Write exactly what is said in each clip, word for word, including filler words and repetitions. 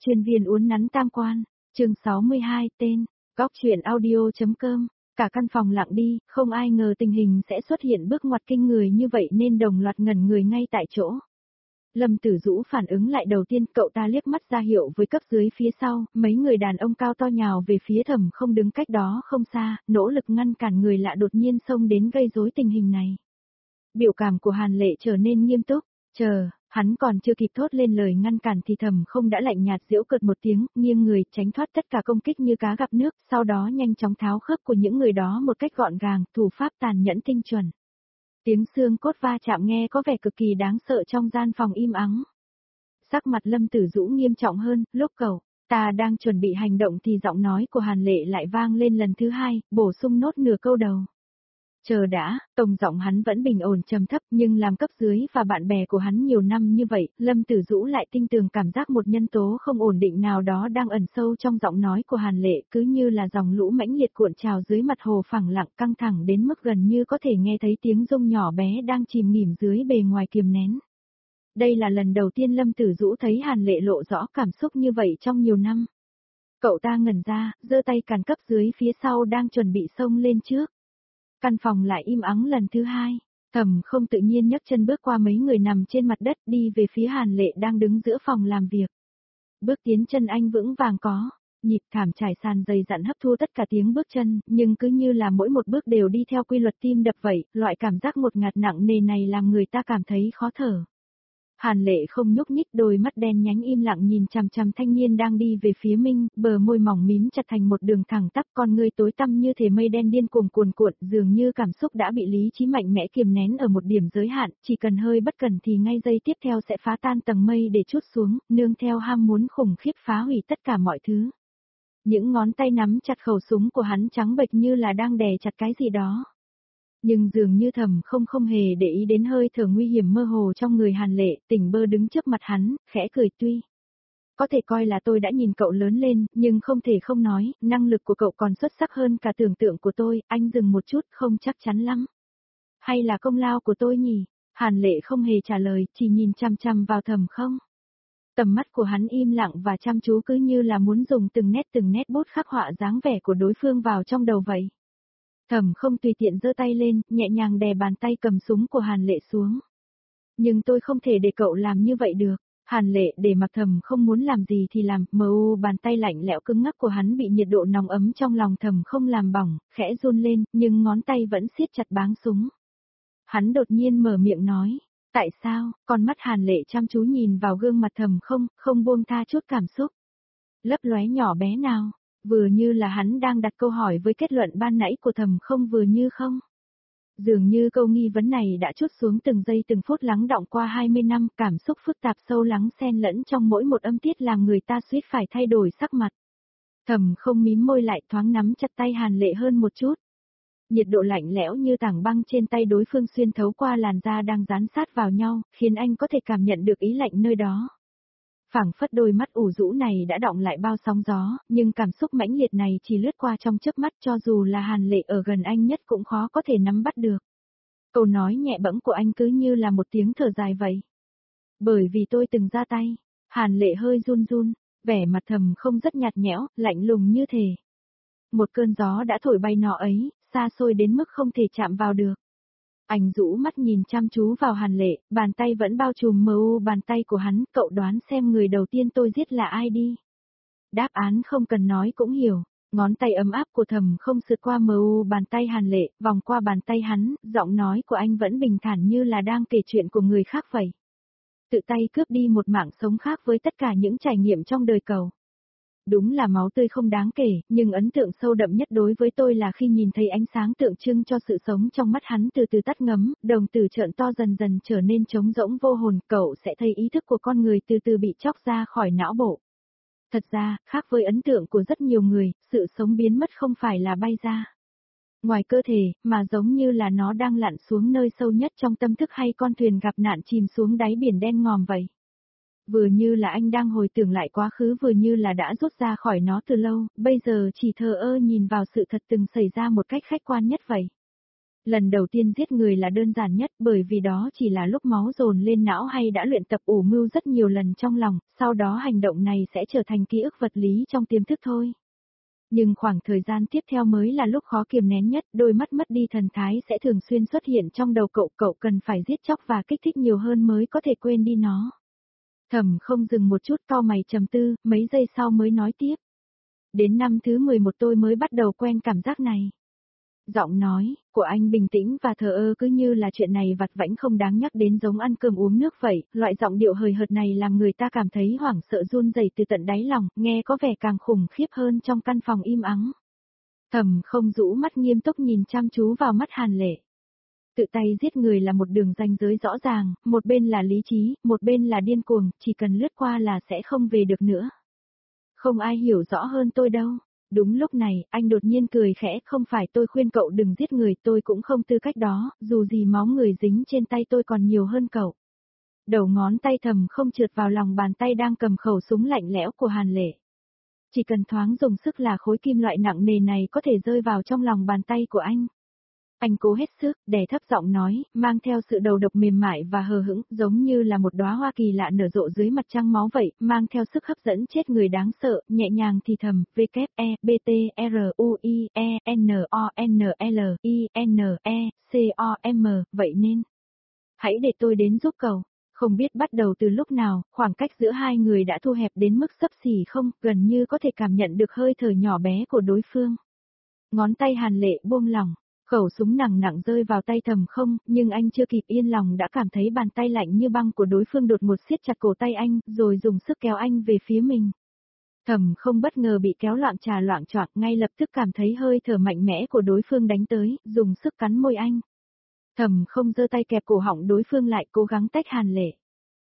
Chuyên viên uốn nắn tam quan, chương sáu mươi hai, tên, góc truyện audio.com, cả căn phòng lặng đi, không ai ngờ tình hình sẽ xuất hiện bước ngoặt kinh người như vậy nên đồng loạt ngẩn người ngay tại chỗ. Lâm Tử Dũ phản ứng lại đầu tiên, cậu ta liếc mắt ra hiệu với cấp dưới phía sau, mấy người đàn ông cao to nhào về phía Thẩm Không đứng cách đó không xa, nỗ lực ngăn cản người lạ đột nhiên xông đến gây rối tình hình này. Biểu cảm của Hàn Lệ trở nên nghiêm túc, chờ, hắn còn chưa kịp thốt lên lời ngăn cản thì Thẩm Không đã lạnh nhạt giễu cợt một tiếng, nghiêng người, tránh thoát tất cả công kích như cá gặp nước, sau đó nhanh chóng tháo khớp của những người đó một cách gọn gàng, thủ pháp tàn nhẫn tinh chuẩn. Tiếng xương cốt va chạm nghe có vẻ cực kỳ đáng sợ trong gian phòng im ắng. Sắc mặt Lâm Tử Dũ nghiêm trọng hơn, lúc cậu ta đang chuẩn bị hành động thì giọng nói của Hàn Lệ lại vang lên lần thứ hai, bổ sung nốt nửa câu đầu. Chờ đã, tông giọng hắn vẫn bình ổn trầm thấp nhưng làm cấp dưới và bạn bè của hắn nhiều năm như vậy, Lâm Tử Dũ lại tinh tường cảm giác một nhân tố không ổn định nào đó đang ẩn sâu trong giọng nói của Hàn Lệ, cứ như là dòng lũ mãnh liệt cuộn trào dưới mặt hồ phẳng lặng căng thẳng đến mức gần như có thể nghe thấy tiếng rung nhỏ bé đang chìm nghỉm dưới bề ngoài kiềm nén. Đây là lần đầu tiên Lâm Tử Dũ thấy Hàn Lệ lộ rõ cảm xúc như vậy trong nhiều năm. Cậu ta ngẩn ra, giơ tay cản cấp dưới phía sau đang chuẩn bị xông lên trước. Căn phòng lại im ắng lần thứ hai, Thẩm Không tự nhiên nhấc chân bước qua mấy người nằm trên mặt đất đi về phía Hàn Lệ đang đứng giữa phòng làm việc. Bước tiến chân anh vững vàng có, nhịp thảm trải sàn dày dặn hấp thu tất cả tiếng bước chân, nhưng cứ như là mỗi một bước đều đi theo quy luật tim đập vậy, loại cảm giác ngột ngạt nặng nề này làm người ta cảm thấy khó thở. Hàn Lệ không nhúc nhích, đôi mắt đen nhánh im lặng nhìn chằm chằm thanh niên đang đi về phía mình, bờ môi mỏng mím chặt thành một đường thẳng tắp, con ngươi tối tăm như thể mây đen điên cuồng cuồn cuộn, dường như cảm xúc đã bị lý trí mạnh mẽ kiềm nén ở một điểm giới hạn, chỉ cần hơi bất cẩn thì ngay giây tiếp theo sẽ phá tan tầng mây để trút xuống, nương theo ham muốn khủng khiếp phá hủy tất cả mọi thứ. Những ngón tay nắm chặt khẩu súng của hắn trắng bệch như là đang đè chặt cái gì đó. Nhưng dường như Thẩm Không không hề để ý đến hơi thở nguy hiểm mơ hồ trong người Hàn Lệ, tỉnh bơ đứng trước mặt hắn, khẽ cười tuy. Có thể coi là tôi đã nhìn cậu lớn lên, nhưng không thể không nói, năng lực của cậu còn xuất sắc hơn cả tưởng tượng của tôi, anh dừng một chút, không chắc chắn lắm. Hay là công lao của tôi nhỉ? Hàn Lệ không hề trả lời, chỉ nhìn chăm chăm vào Thẩm Không. Tầm mắt của hắn im lặng và chăm chú cứ như là muốn dùng từng nét từng nét bút khắc họa dáng vẻ của đối phương vào trong đầu vậy. Thẩm Không tùy tiện giơ tay lên, nhẹ nhàng đè bàn tay cầm súng của Hàn Lệ xuống. Nhưng tôi không thể để cậu làm như vậy được. Hàn Lệ để mặc Thẩm Không muốn làm gì thì làm, mờ u bàn tay lạnh lẽo cứng ngắc của hắn bị nhiệt độ nóng ấm trong lòng Thẩm Không làm bỏng, khẽ run lên, nhưng ngón tay vẫn siết chặt báng súng. Hắn đột nhiên mở miệng nói, tại sao? Con mắt Hàn Lệ chăm chú nhìn vào gương mặt Thẩm Không, không buông tha chút cảm xúc. Lấp lóe nhỏ bé nào? Vừa như là hắn đang đặt câu hỏi với kết luận ban nãy của Thẩm Không vừa như không. Dường như câu nghi vấn này đã trút xuống từng giây từng phút lắng đọng qua hai mươi năm, cảm xúc phức tạp sâu lắng xen lẫn trong mỗi một âm tiết làm người ta suýt phải thay đổi sắc mặt. Thẩm Không mím môi lại thoáng nắm chặt tay Hàn Lệ hơn một chút. Nhiệt độ lạnh lẽo như tảng băng trên tay đối phương xuyên thấu qua làn da đang dán sát vào nhau, khiến anh có thể cảm nhận được ý lạnh nơi đó. Phảng phất đôi mắt ủ rũ này đã đọng lại bao sóng gió, nhưng cảm xúc mãnh liệt này chỉ lướt qua trong chớp mắt, cho dù là Hàn Lệ ở gần anh nhất cũng khó có thể nắm bắt được. Câu nói nhẹ bẫng của anh cứ như là một tiếng thở dài vậy. Bởi vì tôi từng ra tay. Hàn Lệ hơi run run, vẻ mặt Thẩm Không rất nhạt nhẽo, lạnh lùng như thể một cơn gió đã thổi bay nó ấy, xa xôi đến mức không thể chạm vào được. Anh rũ mắt nhìn chăm chú vào Hàn Lệ, bàn tay vẫn bao trùm mờ u bàn tay của hắn, cậu đoán xem người đầu tiên tôi giết là ai đi. Đáp án không cần nói cũng hiểu, ngón tay ấm áp của Thẩm Không sượt qua mờ u bàn tay Hàn Lệ, vòng qua bàn tay hắn, giọng nói của anh vẫn bình thản như là đang kể chuyện của người khác vậy. Tự tay cướp đi một mạng sống khác với tất cả những trải nghiệm trong đời cậu. Đúng là máu tươi không đáng kể, nhưng ấn tượng sâu đậm nhất đối với tôi là khi nhìn thấy ánh sáng tượng trưng cho sự sống trong mắt hắn từ từ tắt ngấm, đồng tử trợn to dần dần trở nên trống rỗng vô hồn, cậu sẽ thấy ý thức của con người từ từ bị chóc ra khỏi não bộ. Thật ra, khác với ấn tượng của rất nhiều người, sự sống biến mất không phải là bay ra ngoài cơ thể, mà giống như là nó đang lặn xuống nơi sâu nhất trong tâm thức hay con thuyền gặp nạn chìm xuống đáy biển đen ngòm vậy. Vừa như là anh đang hồi tưởng lại quá khứ, vừa như là đã rút ra khỏi nó từ lâu, bây giờ chỉ thờ ơ nhìn vào sự thật từng xảy ra một cách khách quan nhất vậy. Lần đầu tiên giết người là đơn giản nhất bởi vì đó chỉ là lúc máu dồn lên não hay đã luyện tập ủ mưu rất nhiều lần trong lòng, sau đó hành động này sẽ trở thành ký ức vật lý trong tiềm thức thôi. Nhưng khoảng thời gian tiếp theo mới là lúc khó kiềm nén nhất, đôi mắt mất đi thần thái sẽ thường xuyên xuất hiện trong đầu cậu, cậu cần phải giết chóc và kích thích nhiều hơn mới có thể quên đi nó. Thẩm không dừng một chút, cau mày trầm tư, mấy giây sau mới nói tiếp. Đến năm thứ mười một tôi mới bắt đầu quen cảm giác này. Giọng nói của anh bình tĩnh và thờ ơ cứ như là chuyện này vặt vãnh không đáng nhắc đến, giống ăn cơm uống nước vậy, loại giọng điệu hời hợt này làm người ta cảm thấy hoảng sợ run rẩy từ tận đáy lòng, nghe có vẻ càng khủng khiếp hơn trong căn phòng im ắng. Thẩm không rũ mắt nghiêm túc nhìn chăm chú vào mắt Hàn Lệ. Tự tay giết người là một đường ranh giới rõ ràng, một bên là lý trí, một bên là điên cuồng, chỉ cần lướt qua là sẽ không về được nữa. Không ai hiểu rõ hơn tôi đâu. Đúng lúc này, anh đột nhiên cười khẽ, không phải tôi khuyên cậu đừng giết người, tôi cũng không tư cách đó, dù gì máu người dính trên tay tôi còn nhiều hơn cậu. Đầu ngón tay Thầm không trượt vào lòng bàn tay đang cầm khẩu súng lạnh lẽo của Hàn Lệ. Chỉ cần thoáng dùng sức là khối kim loại nặng nề này có thể rơi vào trong lòng bàn tay của anh. Anh cố hết sức, đè thấp giọng nói, mang theo sự đầu độc mềm mại và hờ hững, giống như là một đóa hoa kỳ lạ nở rộ dưới mặt trăng máu vậy, mang theo sức hấp dẫn chết người đáng sợ, nhẹ nhàng thì thầm, W, E, B, T, R, U, I, E, N, O, N, L, I, N, E, C, O, M, vậy nên. Hãy để tôi đến giúp cậu. Không biết bắt đầu từ lúc nào, khoảng cách giữa hai người đã thu hẹp đến mức xấp xỉ không, gần như có thể cảm nhận được hơi thở nhỏ bé của đối phương. Ngón tay Hàn Lệ buông lỏng. Khẩu súng nặng nặng rơi vào tay Thầm không, nhưng anh chưa kịp yên lòng đã cảm thấy bàn tay lạnh như băng của đối phương đột ngột siết chặt cổ tay anh, rồi dùng sức kéo anh về phía mình. Thầm không bất ngờ bị kéo loạn trà loạn choạng, ngay lập tức cảm thấy hơi thở mạnh mẽ của đối phương đánh tới, dùng sức cắn môi anh. Thầm không giơ tay kẹp cổ họng đối phương lại, cố gắng tách Hàn Lệ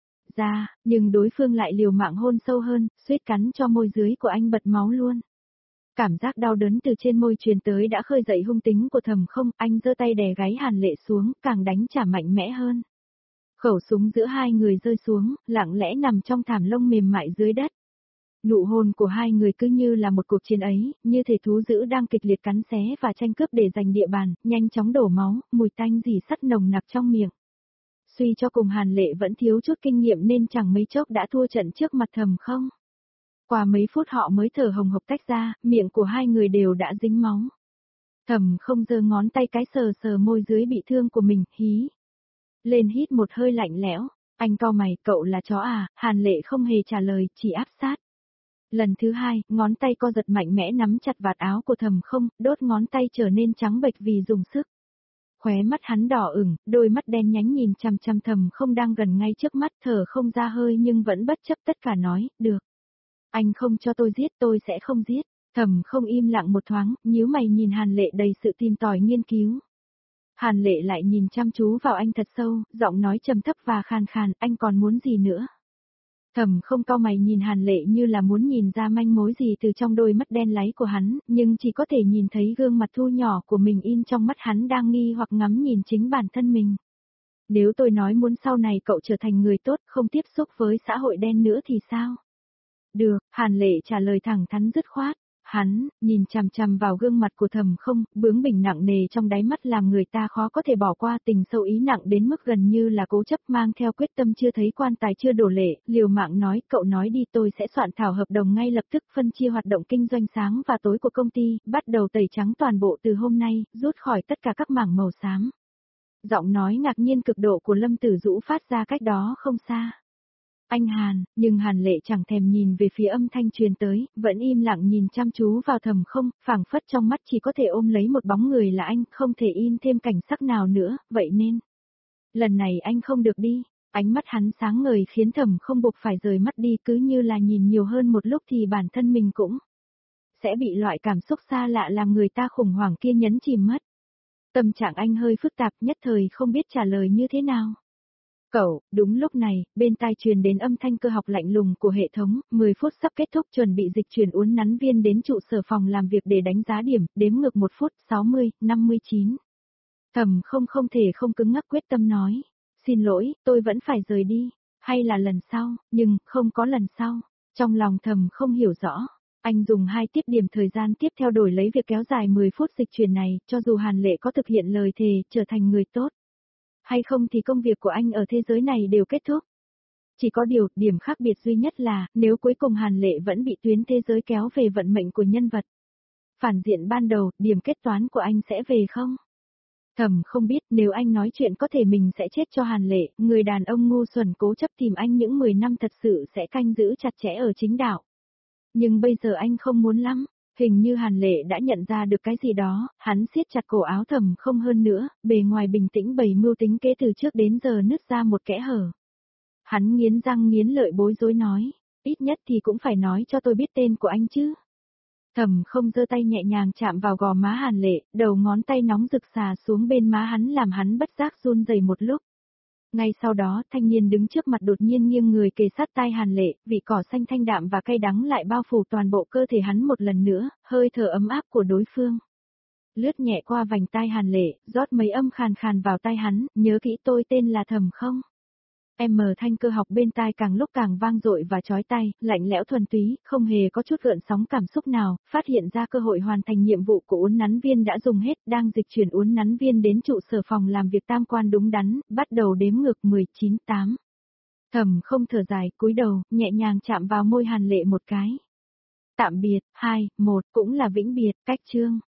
ra, nhưng đối phương lại liều mạng hôn sâu hơn, suýt cắn cho môi dưới của anh bật máu luôn. Cảm giác đau đớn từ trên môi truyền tới đã khơi dậy hung tính của Thầm không, anh giơ tay đè gáy Hàn Lệ xuống, càng đánh trả mạnh mẽ hơn. Khẩu súng giữa hai người rơi xuống, lặng lẽ nằm trong thảm lông mềm mại dưới đất. Nụ hôn của hai người cứ như là một cuộc chiến ấy, như thể thú dữ đang kịch liệt cắn xé và tranh cướp để giành địa bàn, nhanh chóng đổ máu, mùi tanh rỉ sắt nồng nặc trong miệng. Suy cho cùng Hàn Lệ vẫn thiếu chút kinh nghiệm nên chẳng mấy chốc đã thua trận trước mặt Thầm không. Qua mấy phút họ mới thở hồng hộc tách ra, miệng của hai người đều đã dính máu. Thầm không giơ ngón tay cái sờ sờ môi dưới bị thương của mình, hí. Lên hít một hơi lạnh lẽo, anh cau mày, cậu là chó à, Hàn Lệ không hề trả lời, chỉ áp sát. Lần thứ hai, ngón tay co giật mạnh mẽ nắm chặt vạt áo của Thầm không, đốt ngón tay trở nên trắng bệch vì dùng sức. Khóe mắt hắn đỏ ửng, đôi mắt đen nhánh nhìn chằm chằm Thầm không đang gần ngay trước mắt, thở không ra hơi nhưng vẫn bất chấp tất cả nói, được. Anh không cho tôi giết, tôi sẽ không giết. Thầm không im lặng một thoáng, nhíu mày nhìn Hàn Lệ đầy sự tìm tòi nghiên cứu. Hàn Lệ lại nhìn chăm chú vào anh thật sâu, giọng nói trầm thấp và khàn khàn, anh còn muốn gì nữa? Thầm không cau mày nhìn Hàn Lệ như là muốn nhìn ra manh mối gì từ trong đôi mắt đen láy của hắn, nhưng chỉ có thể nhìn thấy gương mặt thu nhỏ của mình in trong mắt hắn đang nghi hoặc ngắm nhìn chính bản thân mình. Nếu tôi nói muốn sau này cậu trở thành người tốt, không tiếp xúc với xã hội đen nữa thì sao? Được, Hàn Lệ trả lời thẳng thắn dứt khoát. Hắn, nhìn chằm chằm vào gương mặt của Thầm không, bướng bỉnh nặng nề trong đáy mắt làm người ta khó có thể bỏ qua, tình sâu ý nặng đến mức gần như là cố chấp, mang theo quyết tâm chưa thấy quan tài chưa đổ lệ, liều mạng nói, cậu nói đi, tôi sẽ soạn thảo hợp đồng ngay lập tức, phân chia hoạt động kinh doanh sáng và tối của công ty, bắt đầu tẩy trắng toàn bộ từ hôm nay, rút khỏi tất cả các mảng màu xám. Giọng nói ngạc nhiên cực độ của Lâm Tử Dũ phát ra cách đó không xa. Anh Hàn, nhưng Hàn Lệ chẳng thèm nhìn về phía âm thanh truyền tới, vẫn im lặng nhìn chăm chú vào Thầm không, phảng phất trong mắt chỉ có thể ôm lấy một bóng người là anh, không thể in thêm cảnh sắc nào nữa, vậy nên. Lần này anh không được đi, ánh mắt hắn sáng ngời khiến Thầm không buộc phải rời mắt đi, cứ như là nhìn nhiều hơn một lúc thì bản thân mình cũng sẽ bị loại cảm xúc xa lạ làm người ta khủng hoảng kia nhấn chìm mất. Tâm trạng anh hơi phức tạp, nhất thời không biết trả lời như thế nào. Cậu, đúng lúc này, bên tai truyền đến âm thanh cơ học lạnh lùng của hệ thống, mười phút sắp kết thúc, chuẩn bị dịch chuyển uốn nắn viên đến trụ sở phòng làm việc để đánh giá điểm, đếm ngược một phút, sáu mươi, năm mươi chín. Thầm không không thể không cứng ngắc quyết tâm nói, xin lỗi, tôi vẫn phải rời đi, hay là lần sau, nhưng, không có lần sau, trong lòng Thầm không hiểu rõ. Anh dùng hai tiếp điểm thời gian tiếp theo đổi lấy việc kéo dài mười phút dịch chuyển này, cho dù Hàn Lệ có thực hiện lời thề trở thành người tốt. Hay không thì công việc của anh ở thế giới này đều kết thúc. Chỉ có điều, điểm khác biệt duy nhất là, nếu cuối cùng Hàn Lệ vẫn bị tuyến thế giới kéo về vận mệnh của nhân vật. Phản diện ban đầu, điểm kết toán của anh sẽ về không? Thầm không biết, nếu anh nói chuyện có thể mình sẽ chết cho Hàn Lệ, người đàn ông ngu xuẩn cố chấp tìm anh những mười năm thật sự sẽ canh giữ chặt chẽ ở chính đạo. Nhưng bây giờ anh không muốn lắm, hình như Hàn Lệ đã nhận ra được cái gì đó, hắn siết chặt cổ áo Thầm không hơn nữa, bề ngoài bình tĩnh bày mưu tính kế từ trước đến giờ nứt ra một kẽ hở. Hắn nghiến răng nghiến lợi bối rối nói, ít nhất thì cũng phải nói cho tôi biết tên của anh chứ. Thầm không giơ tay nhẹ nhàng chạm vào gò má Hàn Lệ, đầu ngón tay nóng rực xà xuống bên má hắn làm hắn bất giác run rẩy một lúc. Ngay sau đó, thanh niên đứng trước mặt đột nhiên nghiêng người kề sát tai Hàn Lệ, vị cỏ xanh thanh đạm và cay đắng lại bao phủ toàn bộ cơ thể hắn một lần nữa, hơi thở ấm áp của đối phương. Lướt nhẹ qua vành tai Hàn Lệ, rót mấy âm khàn khàn vào tai hắn, nhớ kỹ tôi tên là Thầm không? Em mờ thanh cơ học bên tai càng lúc càng vang dội và chói tai, lạnh lẽo thuần túy, không hề có chút gợn sóng cảm xúc nào, phát hiện ra cơ hội hoàn thành nhiệm vụ của uốn nắn viên đã dùng hết, đang dịch chuyển uốn nắn viên đến trụ sở phòng làm việc tam quan đúng đắn, bắt đầu đếm ngược mười chín tám. Thầm không thở dài, cúi đầu, nhẹ nhàng chạm vào môi Hàn Lệ một cái. Tạm biệt, hai, một, cũng là vĩnh biệt, cách chương.